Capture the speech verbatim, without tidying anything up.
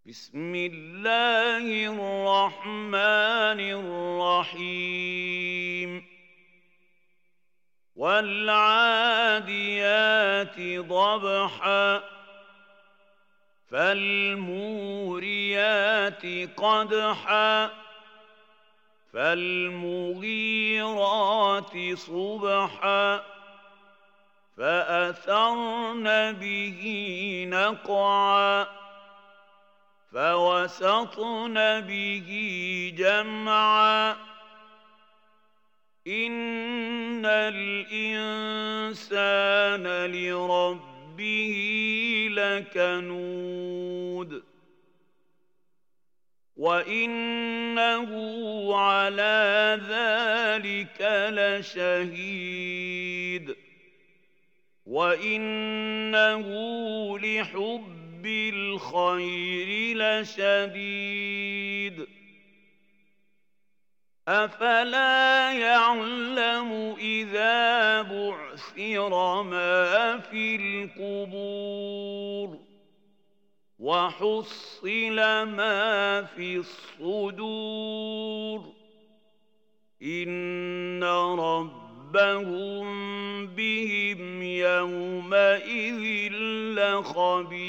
بسم الله الرحمن الرحيم والعاديات ضبحا فالموريات قدحا فالمغيرات صبحا فأثرن به نقعا فوسطن به جمعا إن الإنسان لربه لكنود وإنه على ذلك لشهيد وإنه لحب بالخير لشديد أفلا يعلم إذا بعثر ما في القبور وحصل ما في الصدور إن ربهم بهم يومئذ لخبير